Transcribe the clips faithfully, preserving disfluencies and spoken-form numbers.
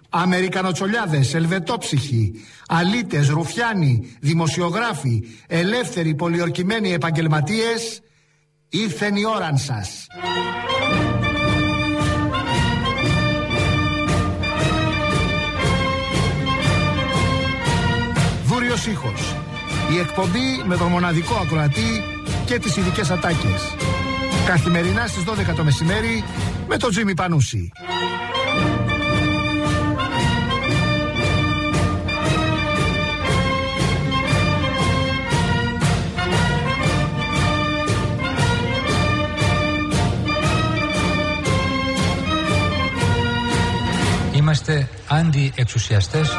Αμερικανοτσολιάδες, ελβετόψυχοι, αλήτες, ρουφιάνοι, δημοσιογράφοι, ελεύθεροι πολιορκημένοι επαγγελματίες, ήρθεν η ώραν σας. Δούριος ήχος. Η εκπομπή με τον μοναδικό ακροατή και τις ειδικές ατάκες. Καθημερινά στις δώδεκα το μεσημέρι με τον Τζίμι Πανούση. Είμαστε αντιεξουσιαστές.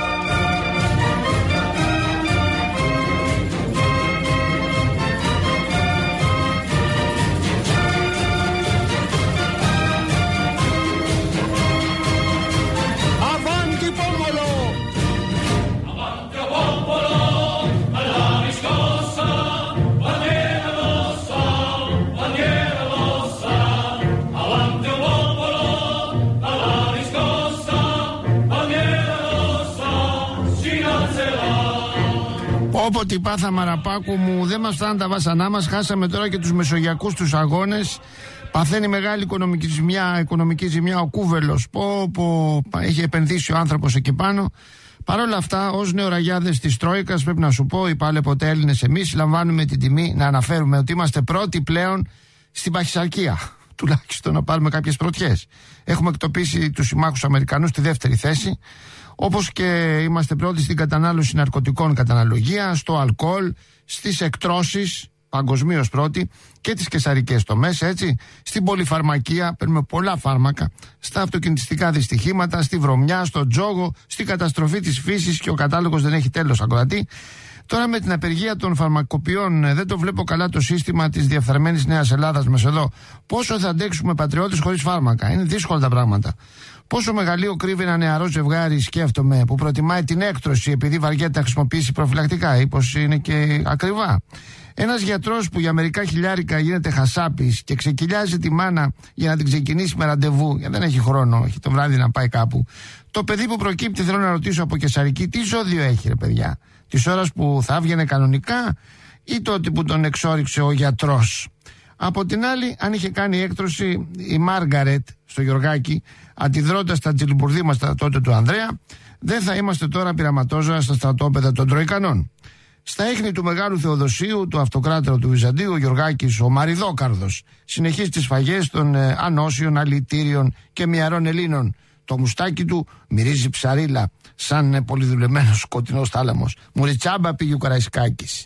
Όποτε πάθαμε Αραπάκου μου, δεν μας φτάνουν τα βάσανά μας. Χάσαμε τώρα και τους μεσογειακούς τους αγώνες. Παθαίνει μεγάλη οικονομική ζημιά, οικονομική ζημιά ο Κούβελος. Πω, πω, έχει επενδύσει ο άνθρωπος εκεί πάνω. Παρ' όλα αυτά, ως νεοραγιάδες της Τρόικας, πρέπει να σου πω, οι πάλι ποτέ Έλληνες εμείς, λαμβάνουμε την τιμή να αναφέρουμε ότι είμαστε πρώτοι πλέον στην παχυσαρκία. Τουλάχιστον να πάρουμε κάποιες πρωτιές. Έχουμε εκτοπίσει τους συμμάχους Αμερικανούς στη δεύτερη θέση. Όπως και είμαστε πρώτοι στην κατανάλωση ναρκωτικών κατά αναλογία, στο αλκοόλ, στις εκτρώσεις, παγκοσμίως πρώτοι, και τις καισαρικές τομές, έτσι, στην πολυφαρμακεία, παίρνουμε πολλά φάρμακα, στα αυτοκινητιστικά δυστυχήματα, στη βρωμιά, στο τζόγο, στην καταστροφή της φύσης, και ο κατάλογος δεν έχει τέλος, ακροατή. Τώρα με την απεργία των φαρμακοποιών δεν το βλέπω καλά το σύστημα της διεφθαρμένης Νέας Ελλάδας μας εδώ. Πόσο θα αντέξουμε πατριώτες χωρίς φάρμακα? Είναι δύσκολα τα πράγματα. Πόσο μεγαλείο κρύβει ένα νεαρό ζευγάρι, σκέφτομαι, που προτιμάει την έκτρωση επειδή βαριέται να χρησιμοποιήσει προφυλακτικά, ή πως είναι και ακριβά. Ένας γιατρός που για μερικά χιλιάρικα γίνεται χασάπης και ξεκυλιάζει τη μάνα για να την ξεκινήσει με ραντεβού, γιατί δεν έχει χρόνο, έχει το βράδυ να πάει κάπου. Το παιδί που προκύπτει, θέλω να ρωτήσω από καισαρική, τι ζώδιο έχει, ρε παιδιά? Της ώρας που θα έβγαινε κανονικά ή τότε που τον εξόριξε ο γιατρός? Από την άλλη, αν είχε κάνει έκτρωση η Μάργαρετ στο Γιωργάκι, αντιδρώντας τα τσιλιμπουρδίμαστα τότε του Ανδρέα, δεν θα είμαστε τώρα πειραματόζωα στα στρατόπεδα των Τροϊκανών. Στα ίχνη του Μεγάλου Θεοδοσίου, του αυτοκράτορα του Βυζαντίου, ο Γιωργάκης, ο Μαριδόκαρδος, συνεχίζει τις σφαγές των ε, ανώσιων, αλητήριων και μυαρών Ελλήνων. Το μουστάκι του μυρίζει ψαρίλα, σαν ε, πολυδουλεμένος σκοτεινός θάλαμος. Μουριτσάμπα πήγε ο Καραϊσκάκης.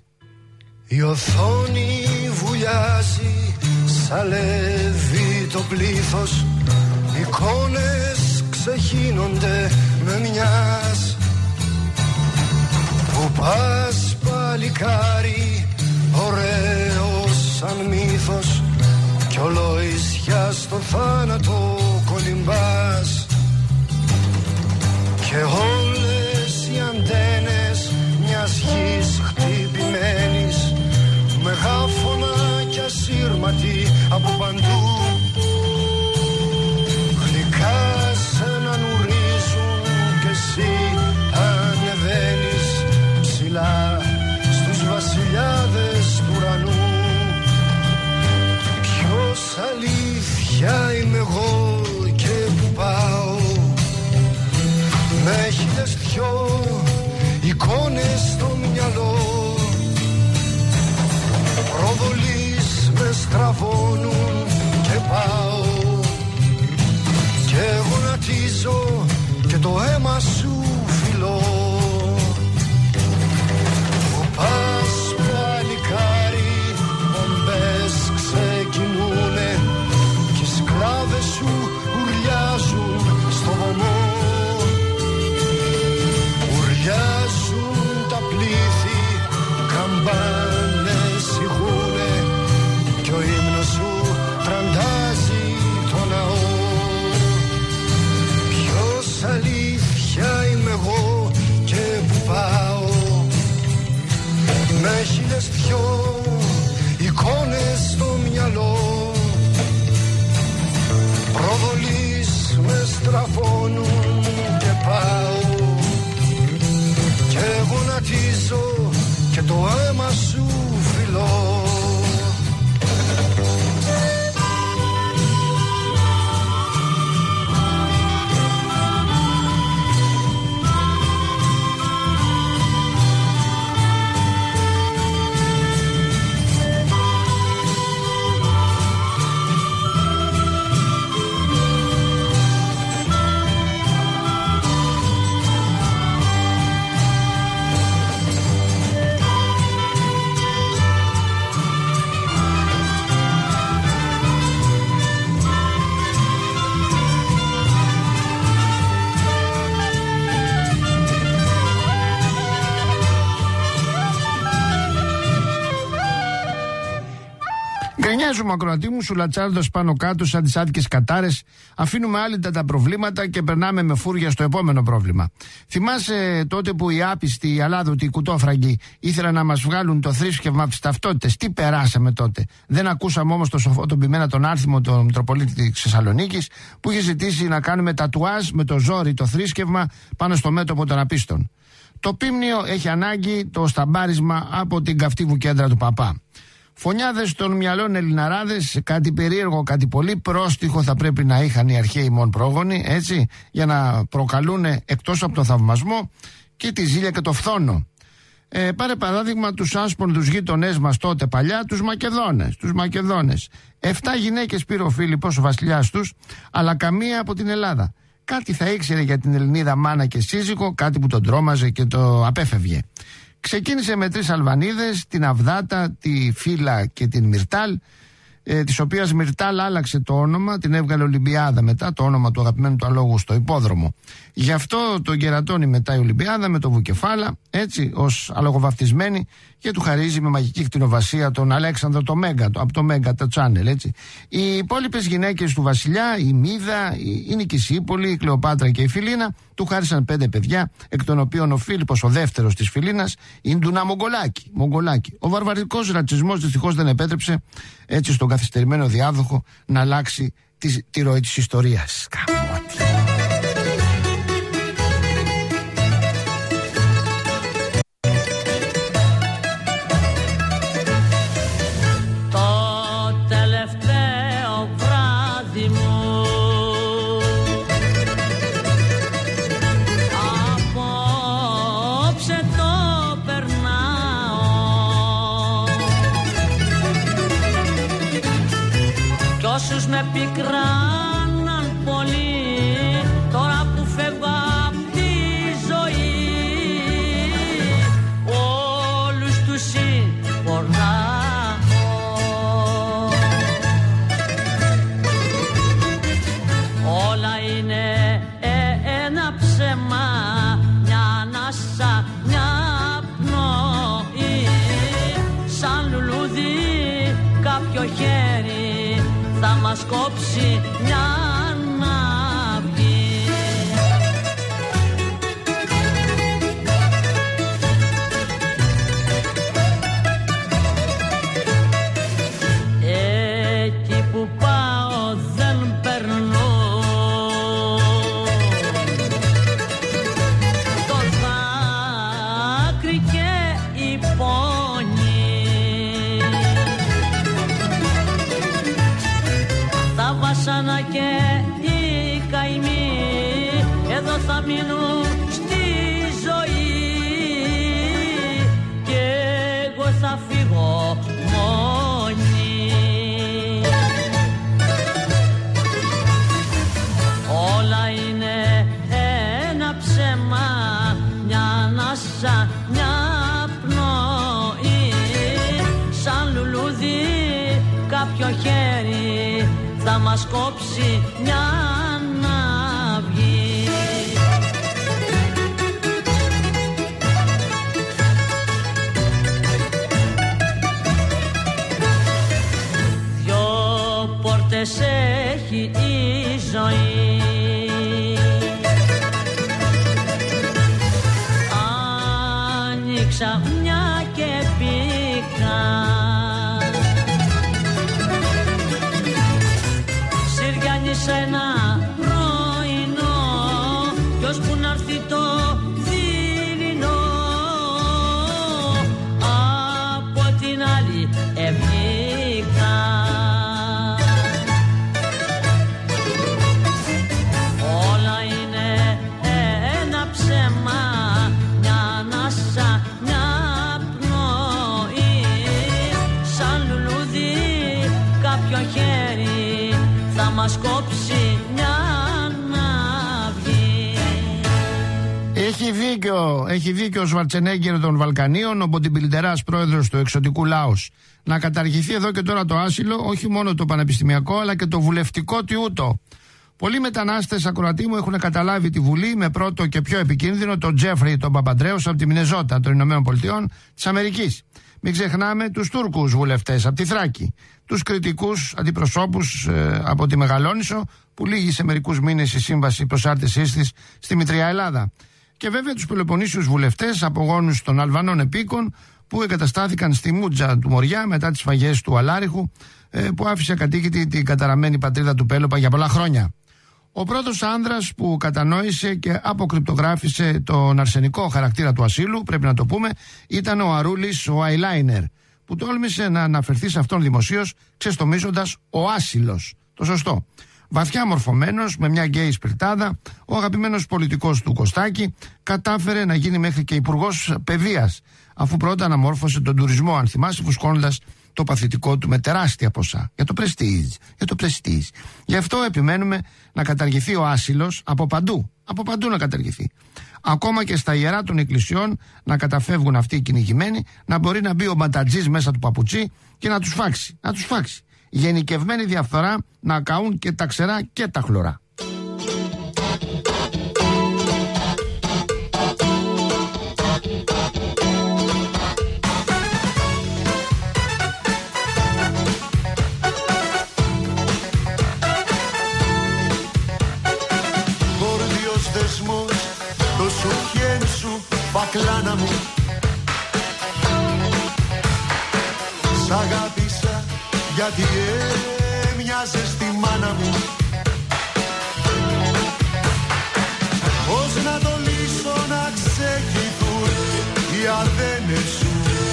Η οθόνη βουλιάζει, σαλεύει το πλήθος. Εικόνες ξεχύνονται με μιας. Που πας παλικάρι, ωραίος σαν μύθος, κι όλο ίσια στο θάνατο κολυμπάς. Και όλες οι αντένες μιας γης χτυπημένης, μεγάφωνα κι ασύρματη από παντού, γλυκά σε να νουρίζουν κι εσύ ανεβαίνεις ψηλά στους βασιλιάδες του ουρανού. Ποιος αλήθεια είμαι εγώ και που πάω, με χίλιες δυο εικόνες στο μυαλό. Προβολείς με στραβώνουν και πάω, και γονατίζω και το αίμα σου φιλώ. Που πας παλικάρι, μπομπές ξεκινούνε κι οι σκλάβες σου ουρλιάζουν στο βωμό. Ουρλιάζουν τα πλήθη, καμπάνες ηχούνε κι ο ύμνος σου τραντάζει το ναό. Ποιος αλήθεια Γκρινιάζουμε, ακροατή μου, σουλατσάροντας πάνω κάτω σαν τις άδικες κατάρες. Αφήνουμε άλυτα τα προβλήματα και περνάμε με φούρια στο επόμενο πρόβλημα. Θυμάσαι τότε που οι άπιστοι, οι αλάδοτοι, οι κουτόφραγκοι ήθελαν να μας βγάλουν το θρήσκευμα από τις ταυτότητες? Τι περάσαμε τότε? Δεν ακούσαμε όμως το σοφό τον ποιμένα τον Άρθιμο, τον Μητροπολίτη της Θεσσαλονίκης, που είχε ζητήσει να κάνουμε τατουάζ με το ζόρι το θρήσκευμα πάνω στο μέτωπο των απίστων. Το πίμνιο έχει ανάγκη το σταμπάρισμα από την καυτή βουκέντρα του παπά. Φωνιάδες των μυαλών Ελληναράδες, κάτι περίεργο, κάτι πολύ πρόστιχο θα πρέπει να είχαν οι αρχαίοι μόν πρόγονοι, έτσι, για να προκαλούν εκτός από τον θαυμασμό και τη ζήλια και το φθόνο. Ε, πάρε παράδειγμα τους άσπονδους γείτονές μας τότε παλιά, τους Μακεδόνες. Τους Μακεδόνες. Εφτά γυναίκες πήρε ο Φίλιππος, ο βασιλιάς τους, αλλά καμία από την Ελλάδα. Κάτι θα ήξερε για την Ελληνίδα μάνα και σύζυγο, κάτι που τον τρόμαζε και το απέφευγε. Ξεκίνησε με τρεις Αλβανίδες, την Αβδάτα, τη Φύλλα και την Μυρτάλ, ε, της οποίας Μυρτάλ άλλαξε το όνομα, την έβγαλε Ολυμπιάδα μετά, το όνομα του αγαπημένου του αλόγου στο υπόδρομο. Γι' αυτό τον κερατώνει μετά η Ολυμπιάδα με το Βουκεφάλα, έτσι, ως αλογοβαφτισμένη, και του χαρίζει με μαγική κτηνοβασία τον Αλέξανδρο το Μέγκα, από το Μέγκα το Channel, έτσι. Οι υπόλοιπες γυναίκες του βασιλιά, η Μίδα, η Νικησίπολη, η Κλεοπάτρα και η Φιλίνα, του χάρισαν πέντε παιδιά, εκ των οποίων ο Φίλιππος, ο δεύτερος της Φιλίνας, είναι Ντουνά Μογγολάκη. Μογγολάκη. Ο βαρβαρικός ρατσισμός δυστυχώς δεν επέτρεψε, έτσι, στον καθυστερημένο διάδοχο να αλλάξει τη, τη ροή της ιστορίας. Καμώτη. Όσους με πικράναν πολύ, τώρα που φεύγω απ' τη ζωή, όλους τους συγχωράω. Όλα είναι ένα ψέμα, μια ανάσα, μια πνοή, σαν λουλούδι κάποιο χέρι θα μας κόψει μια αναυγή. Εκεί που πάω δεν περνώ, το δάκρυ και η πόνη. Τα βάσανα και οι καημοί εδώ θα μείνουν στη ζωή και εγώ θα φύγω μόνη. Όλα είναι ένα ψέμα, μια ανάσα, μια πνοή, σαν λουλούδι κάποιο χέρι θα μας κόψει μια αναυγή. Δυο πόρτες έχει η ζωή, άνοιξα μια και μπήκα. Σε ένα πρωινό, κι ώσπου να έρθει το δειλινό, από την άλλη ευγήκα. Όλα είναι ένα ψέμα, μια ανάσα, μια πνοή, σαν λουλούδι κάποιο χέρι θα μας κόψει μια αναυγή. Έχει δίκιο, έχει δίκιο ο Σβαρτσενέγκερ των Βαλκανίων, ο Μποντιμπιλντεράς πρόεδρος του εξωτικού Λάος. Να καταργηθεί εδώ και τώρα το άσυλο, όχι μόνο το πανεπιστημιακό, αλλά και το βουλευτικό τιούτο. Πολλοί μετανάστες, ακροατοί μου, έχουν καταλάβει τη Βουλή με πρώτο και πιο επικίνδυνο τον Τζέφρι τον Παπαντρέους από τη Μινεζότα των Ηνωμένων Πολιτειών της Αμερικής. Μην ξεχνάμε τους Τούρκους βουλευτές από τη Θράκη, τους κριτικούς αντιπροσώπους ε, από τη Μεγαλόνισσο, που λύγει σε μερικούς μήνες η σύμβαση προσάρτησής της στη Μητριά Ελλάδα. Και βέβαια τους Πελοποννήσιους βουλευτές, απογόνους των Αλβανών επίκων, που εγκαταστάθηκαν στη Μούτζα του Μοριά μετά τις φαγές του Αλάριχου, ε, που άφησε κατοίκητη την καταραμένη πατρίδα του Πέλοπα για πολλά χρόνια. Ο πρώτος άνδρας που κατανόησε και αποκρυπτογράφησε τον αρσενικό χαρακτήρα του ασύλου, πρέπει να το πούμε, ήταν ο Αρούλης ο Άιλάινερ, που τόλμησε να αναφερθεί σε αυτόν δημοσίως, ξεστομίζοντας ο άσυλος. Το σωστό. Βαθιά μορφωμένος, με μια γκέι σπιρτάδα, ο αγαπημένος πολιτικός του Κωστάκη κατάφερε να γίνει μέχρι και υπουργός παιδείας, αφού πρώτα αναμόρφωσε τον τουρισμό, αν θυμάσαι, φουσκώνοντας το παθητικό του με τεράστια ποσά. Για το πρεστίζ, για το πρεστίζ. Γι' αυτό επιμένουμε να καταργηθεί ο άσυλος από παντού. Από παντού να καταργηθεί. Ακόμα και στα ιερά των εκκλησιών να καταφεύγουν αυτοί οι κυνηγημένοι, να μπορεί να μπει ο μπατατζής μέσα του παπουτσί και να τους φάξει. Να τους φάξει. Γενικευμένη διαφθορά να καούν και τα ξερά και τα χλωρά. Γόρδιος δεσμός, το σουχιέν σου, πακλάνα μου. Σ' αγάπησα γιατί έμοιαζες στη μάνα μου. Πώς να το λύσω να ξεχυθούν οι αρδένες σου,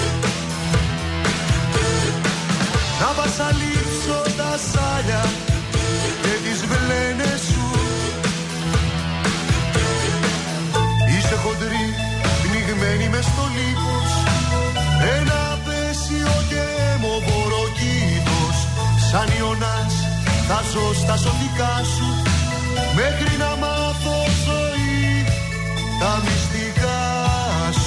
να βασαλίψω τα σάλια και τις βλένες σου. Είσαι χοντρή, πνιγμένη μες στο λίπος, ένα απέσιο και αιμοβοροκήτος. Σαν Ιωνάς θα ζω στα σωτικά σου, μέχρι να μάθω ζωή τα μυστικά σου.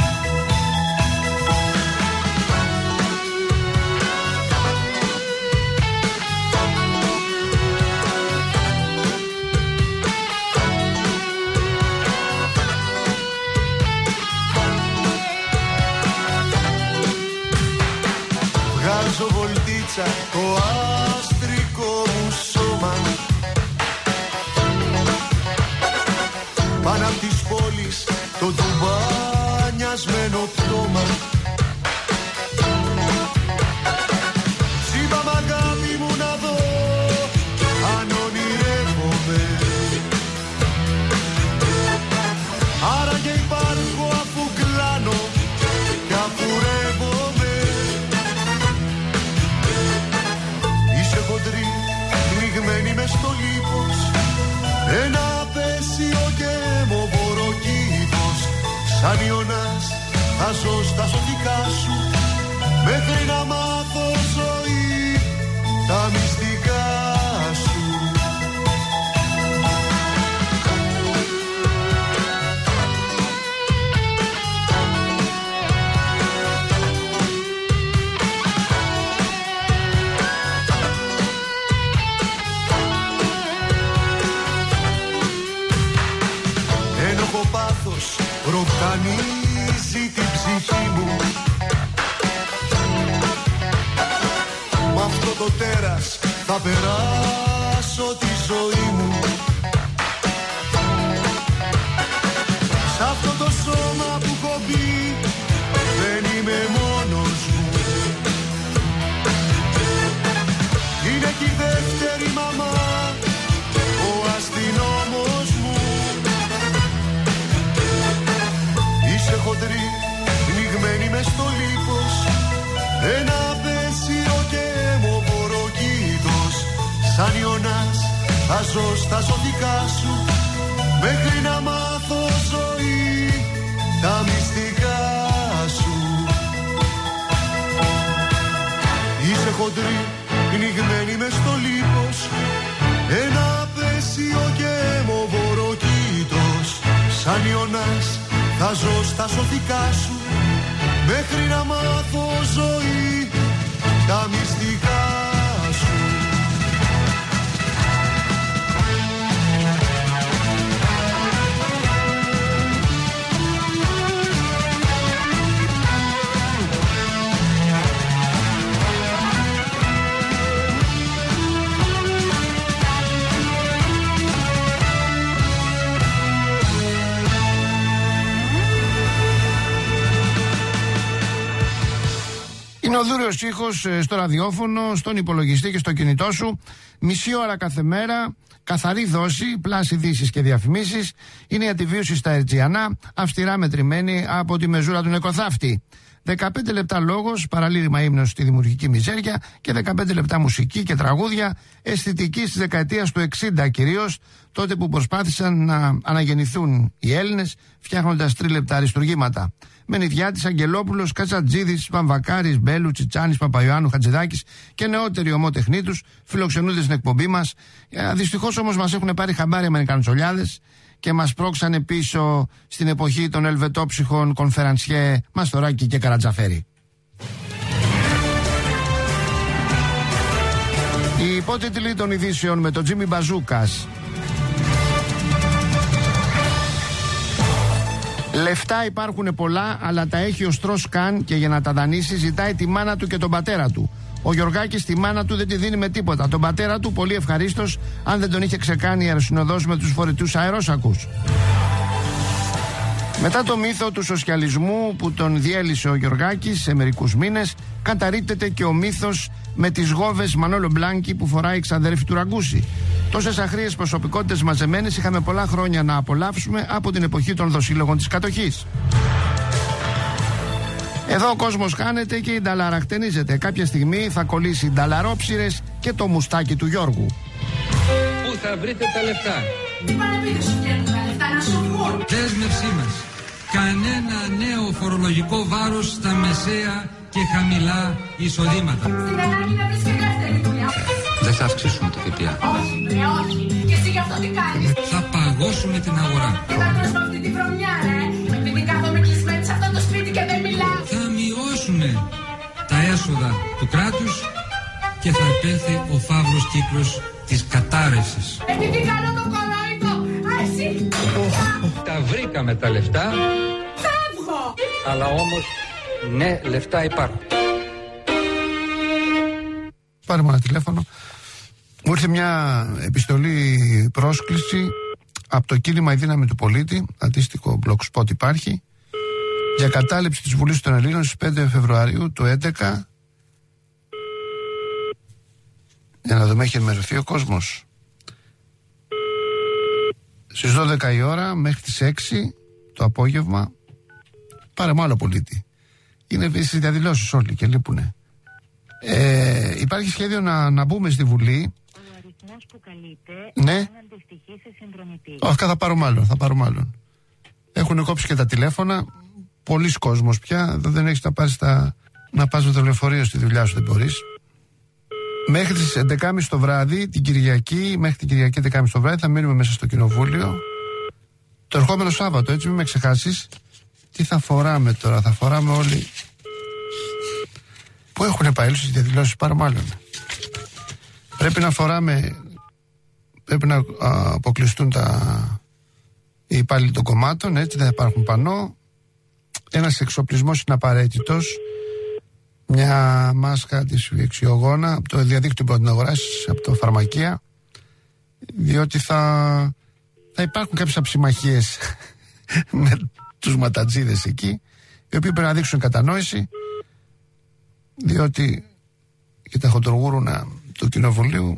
Βγάζω βολτίτσα το άστρικο μου σώμα, πάνω απ' της πόλης το τουμπάνιασμένο πτώμα. Είπα μ' αγάπη μου να δω αν ονειρεύομαι, άρα και υπάρχω αφού κλάνω και αφού ρεύομαι. Είσαι χοντρή, πνιγμένη μες στο λίπος, ένα απέσιο και αιμοβοροκήτος. Σαν Ιωνάς θα ζω στα σωτικά σου, μέχρι να μάθω ζωή τα μυστικά σου. Ένοχο πάθος ροκανίζει την ψυχή μου, μ' αυτό το τέρας θα περάσω τη ζωή μου. Σ' αυτό το σώμα που έχω μπει δεν είμαι μόνος μου. Είναι και η δεύτερη μαμά, ο αστυνόμος μου. Είσαι χοντρή, πνιγμένη μες στο λίπος, ένα απέσιο και αιμοβοροκήτος. Σαν Ιωνάς θα ζω στα σωτικά σου, μέχρι να μάθω ζωή τα μυστικά σου. Είσαι χοντρή, πνιγμένη μες στο λίπος, ένα απέσιο και αιμοβοροκήτος. Σαν Ιωνάς θα ζω στα σωτικά σου, μέχρι να μάθω ζωή τα μυστικά σου. Είναι ο δούριος ήχος στο ραδιόφωνο, στον υπολογιστή και στο κινητό σου. Μισή ώρα κάθε μέρα, καθαρή δόση, πλάς ειδήσεις και διαφημίσεις. Είναι η αντιβίωση στα Ερτζιανά, αυστηρά μετρημένη από τη μεζούρα του νεκροθάφτη. δεκαπέντε λεπτά λόγος, παραλήρημα ύμνος στη δημιουργική μιζέρια και δεκαπέντε λεπτά μουσική και τραγούδια αισθητική της δεκαετίας του εξήντα κυρίως, τότε που προσπάθησαν να αναγεννηθούν οι Έλληνες φτιάχνοντας τρίλεπτα αριστουργήματα. Μενιδιάτης, Αγγελόπουλος, Κατσατζίδης, Βαμβακάρης, Μπέλου, Τσιτσάνης, Παπαϊωάννου, Χατζηδάκης και νεότεροι ομότεχνοί τους φιλοξενούνται στην εκπομπή μας. Δυστυχώς όμως μας έχουν πάρει χαμπάρι αμερικαντσολιάδες και μας πρόξανε πίσω στην εποχή των ελβετόψυχων κονφερανσιέ Μαστοράκη και Καρατζαφέρη. Οι υπότιτλοι των ειδήσεων με τον Τζίμι Μπαζούκας. Λεφτά υπάρχουν πολλά, αλλά τα έχει ο Στρος-Καν και για να τα δανείσει ζητάει τη μάνα του και τον πατέρα του. Ο Γιωργάκης τη μάνα του δεν τη δίνει με τίποτα. Τον πατέρα του πολύ ευχαρίστως, αν δεν τον είχε ξεκάνει η αεροσυνοδός με τους φορητούς αερόσακους. Μετά το μύθο του σοσιαλισμού που τον διέλυσε ο Γιωργάκης σε μερικούς μήνες, καταρρίπτεται και ο μύθος με τις γόβες Μανόλο Μπλάνκι που φοράει η ξαδέρφη του Ραγκούση. Τόσες αχρείες προσωπικότητες μαζεμένες είχαμε πολλά χρόνια να απολαύσουμε από την εποχή των δοσύλλογων της κατοχής. Εδώ ο κόσμος χάνεται και η νταλάρα χτενίζεται. Κάποια στιγμή θα κολλήσει νταλαρόψιρες και το μουστάκι του Γιώργου. Πού θα βρείτε τα λεφτά? Τι πάνε πείτε σου βγαίνουν τα λεφτά, να σου βγουν. Δέσμευσή μας. Κανένα νέο φορολογικό βάρος στα μεσαία και χαμηλά εισοδήματα. Στην ανάγκη να βρεις και δεύτερη δουλειά. Δεν θα αυξήσουμε το ΦΠΑ. Όχι, ρε, όχι. Και εσύ γι' αυτό τι κάνεις? Θα παγώσουμε την αγορά. Και θα τρως με αυτή τη βρωμιά, ρε. Επειδή κάθομαι κλεισμένη σε αυτό το σπίτι και δεν μιλάω. Θα μειώσουμε τα έσοδα του κράτους και θα επέλθει ο φαύλος κύκλος της κατάρρευσης. Επειδή κάνω το κορόιδο, α, εσύ. Τα βρήκαμε τα λεφτά. Φεύγω. Αλλά όμως, ναι, λεφτά υπάρχουν. Πάρε μου ένα τηλέφωνο. Μου ήρθε μια επιστολή πρόσκληση από το κίνημα Η Δύναμη του Πολίτη, αντίστοιχο blogspot υπάρχει, για κατάληψη της Βουλής των Ελλήνων στις πέντε Φεβρουαρίου του έντεκα. Για να δούμε, έχει ενημερωθεί ο κόσμος. Στις δώδεκα η ώρα μέχρι τις έξι το απόγευμα. Πάρε μου άλλο πολίτη. Είναι στις διαδηλώσεις όλοι και λείπουνε. Ε, υπάρχει σχέδιο να, να μπούμε στη Βουλή. Ο αριθμός που καλείται ναι. δεν αντιστοιχεί σε συνδρομητή. Όχι, θα πάρουμε άλλον, θα πάρουμε άλλον. Έχουν κόψει και τα τηλέφωνα. Πολλοί κόσμος πια. Δεν έχεις να πας, τα, να πας με το λεωφορείο στη δουλειά σου, δεν μπορείς. Μέχρι τις έντεκα και μισή το βράδυ, την Κυριακή, μέχρι την Κυριακή έντεκα και μισή το βράδυ θα μείνουμε μέσα στο κοινοβούλιο. Το ερχόμενο Σάββατο, έτσι μην με ξεχάσεις. Τι θα φοράμε τώρα, θα φοράμε όλοι. Πού έχουν πάει στις διαδηλώσεις, πάρα μάλλον. Πρέπει να φοράμε, πρέπει να α, αποκλειστούν τα, οι υπάλληλοι των κομμάτων, έτσι δεν θα υπάρχουν πανό. Ένας εξοπλισμός είναι απαραίτητος. Μια μάσκα της εξιογόνα, από το διαδίκτυο που την αγοράσεις, από το φαρμακεία, διότι θα, θα υπάρχουν κάποιες αψημαχίες με τους ματατζίδες εκεί, οι οποίοι πρέπει να δείξουν κατανόηση, διότι και τα χοντρογούρουνα του κοινοβουλίου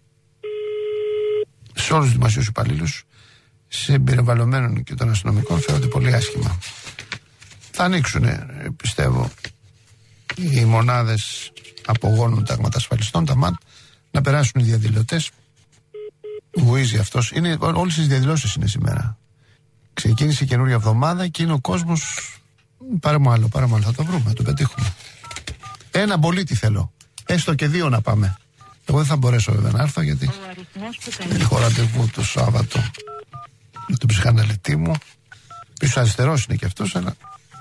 σε όλους τους δημοσίους υπαλλήλους συμπεριβαλλομένων και των αστυνομικών φαίνονται πολύ άσχημα. Θα ανοίξουν, πιστεύω, οι μονάδες απογόνων ταγματασφαλιστών, τα ΜΑΤ, να περάσουν οι διαδηλωτές. Γουίζει αυτός. Είναι, όλες τις διαδηλώσεις είναι σήμερα. Ξεκίνησε η καινούργια εβδομάδα και είναι ο κόσμος. Πάρε μου άλλο, πάρε μου άλλο. Θα το βρούμε, θα το πετύχουμε. Ένα πολίτη θέλω. Έστω και δύο να πάμε. Εγώ δεν θα μπορέσω βέβαια να έρθω γιατί έχω ραντεβού το Σάββατο με τον ψυχαναλυτή μου. Πίσω αριστερός είναι και αυτός, αλλά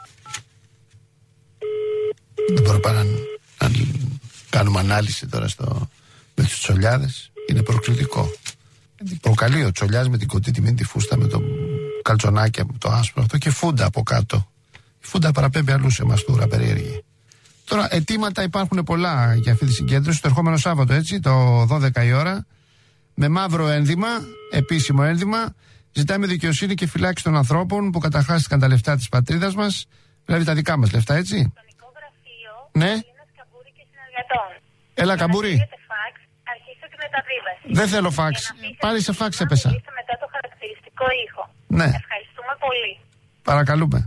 δεν μπορώ παρά να, να κάνουμε ανάλυση τώρα στο, με τους τσολιάδες. Είναι προκλητικό. Προκαλεί ο τσολιάς με την κοντή τιμή, τη φούστα, με το καλτσονάκι από το άσπρο αυτό και φούντα από κάτω. Η φούντα παραπέμπει αλλού σε μαστούρα περίεργη. Τώρα, αιτήματα υπάρχουν πολλά για αυτή τη συγκέντρωση. Το ερχόμενο Σάββατο, έτσι, το δώδεκα η ώρα, με μαύρο ένδυμα, επίσημο ένδυμα, ζητάμε δικαιοσύνη και φυλάξη των ανθρώπων που καταχάστηκαν τα λεφτά της πατρίδας μας, δηλαδή τα δικά μας λεφτά, έτσι. Γραφείο, ναι. ένας δυνατόν. Έλα, Καμπούρη. Φαξ, αρχίστε τη μεταβίβαση. Δεν θέλω φαξ. Πάλι σε φαξ έπεσα. Μετά το χαρακτηριστικό ήχο. Ναι. Ευχαριστούμε πολύ. Παρακαλούμε.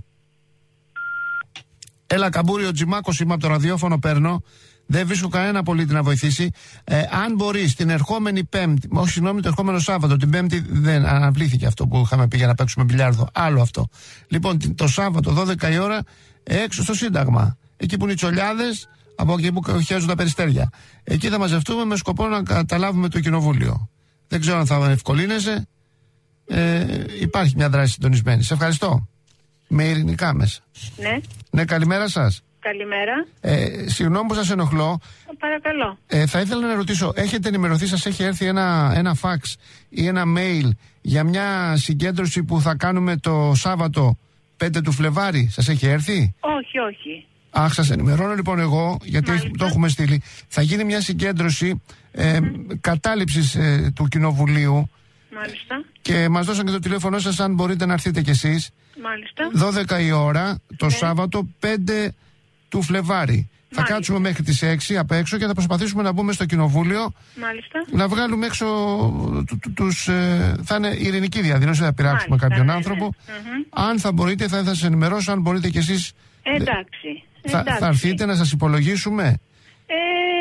Έλα, Καμπούρη, ο Τζιμάκος είμαι από το ραδιόφωνο, παίρνω. Δεν βρίσκω κανένα πολίτη να βοηθήσει. Ε, αν μπορεί την ερχόμενη Πέμπτη, όχι συγγνώμη, το ερχόμενο Σάββατο, την Πέμπτη δεν αναβλήθηκε αυτό που είχαμε πει για να παίξουμε μπιλιάρδο. Άλλο αυτό. Λοιπόν, το Σάββατο, δώδεκα η ώρα, έξω στο Σύνταγμα. Εκεί που είναι οι τσολιάδες, από εκεί που χέζουν τα περιστέρια. Εκεί θα μαζευτούμε με σκοπό να καταλάβουμε το κοινοβούλιο. Δεν ξέρω αν θα ευκολύνεσαι. Ε, υπάρχει μια δράση συντονισμένη. Σε ευχαριστώ. Με ειρηνικά μέσα. Ναι. Ναι, καλημέρα σας. Καλημέρα. Ε, συγγνώμη που σας ενοχλώ. Παρακαλώ. Ε, θα ήθελα να ρωτήσω, έχετε ενημερωθεί, σας έχει έρθει ένα, ένα φαξ ή ένα mail για μια συγκέντρωση που θα κάνουμε το Σάββατο πέντε του Φλεβάρι, σας έχει έρθει? Όχι, όχι. Αχ, σας ενημερώνω λοιπόν εγώ, γιατί Μάλιστα. το έχουμε στείλει. Θα γίνει μια συγκέντρωση ε, mm. κατάληψης ε, του Κοινοβουλίου. Μάλιστα. Και μας δώσαν και το τηλέφωνο σας, αν μπορείτε να έρθετε κι εσείς. Μάλιστα. δώδεκα η ώρα το ναι. Σάββατο πέντε του Φλεβάρι. Μάλιστα. Θα κάτσουμε μέχρι τις έξι απ' έξω και θα προσπαθήσουμε να μπούμε στο Κοινοβούλιο. Μάλιστα. Να βγάλουμε έξω τους... Ε, θα είναι ειρηνική διαδήλωση, δεν θα πειράξουμε Μάλιστα, κάποιον ναι, άνθρωπο. Ναι. Mm-hmm. Αν θα μπορείτε, θα, θα σας ενημερώσω, αν μπορείτε κι εσείς. Εντάξει. Θα, Εντάξει. θα έρθετε να σας υπολογίσουμε. Ε,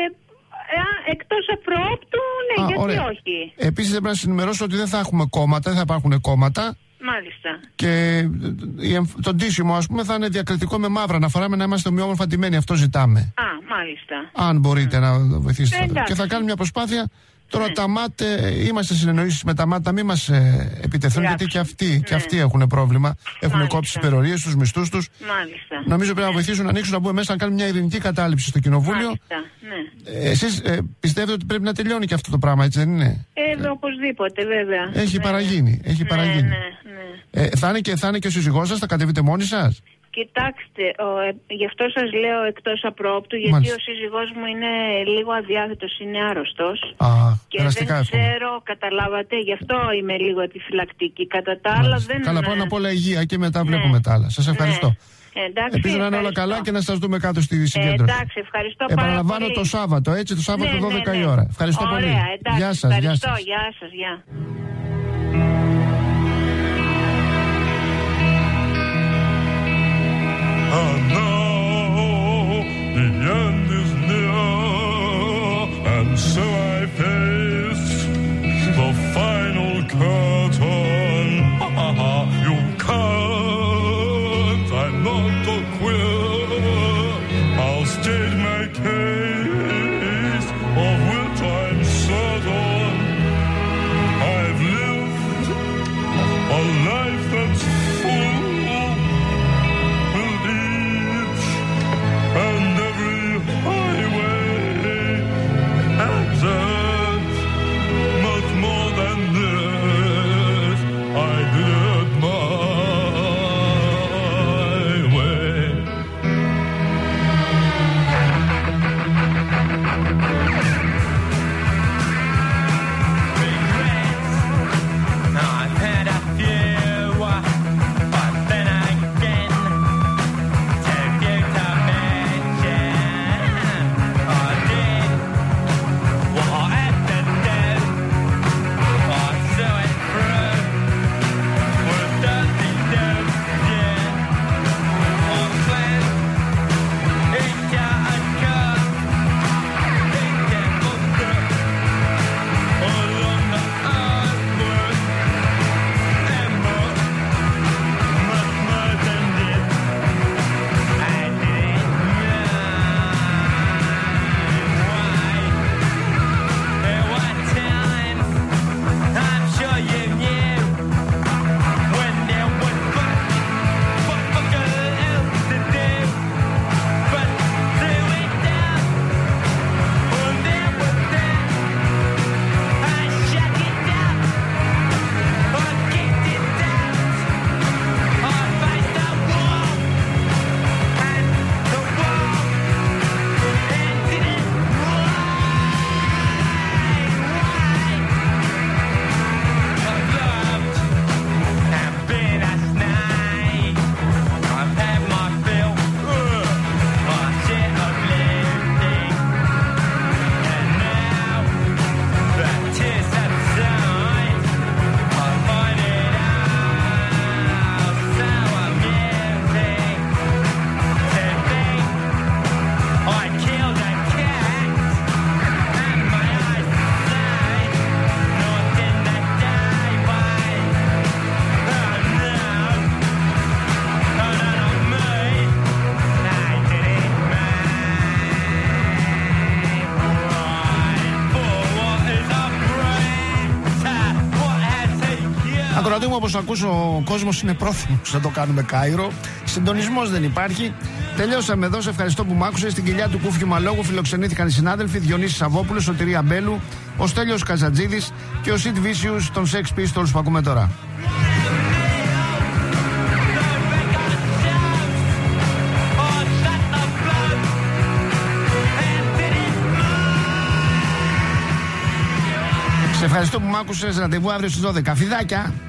ε, εκτός απροόπτου, ναι, Α, γιατί ωραία. όχι. Επίσης δεν πρέπει να σας ενημερώσω ότι δεν θα έχουμε κόμματα, δεν θα υπάρχουν κόμματα. Μάλιστα. Και το ντύσιμο, ας πούμε, θα είναι διακριτικό με μαύρα. Να φοράμε να είμαστε ομοιόμορφα ντυμένοι. Αυτό ζητάμε. Α, μάλιστα. Αν μπορείτε mm. να βοηθήσετε. Εντάξει. Και θα κάνουμε μια προσπάθεια. Τώρα ναι. τα ΜΑΤ, είμαστε συνεννοήσεις με τα ΜΑΤ να μην μας ε, επιτεθούν, γιατί και αυτοί, ναι. και αυτοί έχουν πρόβλημα. Έχουν Μάλιστα. κόψει τις υπερορίες, τους μισθούς τους. Μάλιστα. Νομίζω πρέπει να βοηθήσουν να ανοίξουν, να μπούμε μέσα, να κάνουμε μια ειρηνική κατάληψη στο Κοινοβούλιο. Μάλιστα. Ναι. Ε, εσείς ε, πιστεύετε ότι πρέπει να τελειώνει και αυτό το πράγμα, έτσι δεν είναι? Ε, ε οπωσδήποτε, βέβαια. Έχει ναι. παραγίνει. Έχει ναι, παραγίνει. Ναι, ναι. Ε, θα, είναι και, θα είναι και ο σύζυγός σας, θα κατεβείτε μόνοι σας? Κοιτάξτε, ο, ε, γι' αυτό σας λέω εκτός απρόπτου, γιατί Μάλιστα. ο σύζυγός μου είναι λίγο αδιάθετος, είναι άρρωστος. Α, και δεν ξέρω, καταλάβατε, γι' αυτό είμαι λίγο επιφυλακτική. Κατά τα άλλα δεν... Καλά, πάνω απ' όλα υγεία και μετά ναι. βλέπουμε τα άλλα. Σας ευχαριστώ. Ναι. Εντάξει, ελπίζω να είναι όλα καλά και να σας δούμε κάτω στη συγκέντρωση. Ε, εντάξει, ευχαριστώ πάρα Επαναλαμβάνω πολύ. το Σάββατο, έτσι, το Σάββατο ναι, δώδεκα ναι, ναι. η ώρα. Ευχαριστώ Ωραία, πολύ. Εντάξει, Γεια σας, ευχαριστώ, γεια σας. Γεια σας, γεια. And now the end is near, and so I face the final curtain. You can't, I'm not a queer. I'll state my case, of which I'm certain. I've lived δούμε, όπως ακούς, ο κόσμος είναι πρόθυμος να το κάνουμε Κάιρο. Συντονισμός δεν υπάρχει. Τελειώσαμε εδώ. Σε ευχαριστώ που μ' άκουσες. Στην κοιλιά του Κούφιου Μαλόγου φιλοξενήθηκαν οι συνάδελφοι Διονύσης Σαββόπουλος, Σωτηρία Μπέλου, ο Στέλιος Καζατζίδης και ο Σιτ Βίσιους των Sex Pistols που ακούμε τώρα. Σε ευχαριστώ που μ' άκουσες. Ραντεβού αύριο στις δώδεκα. Φιδάκια!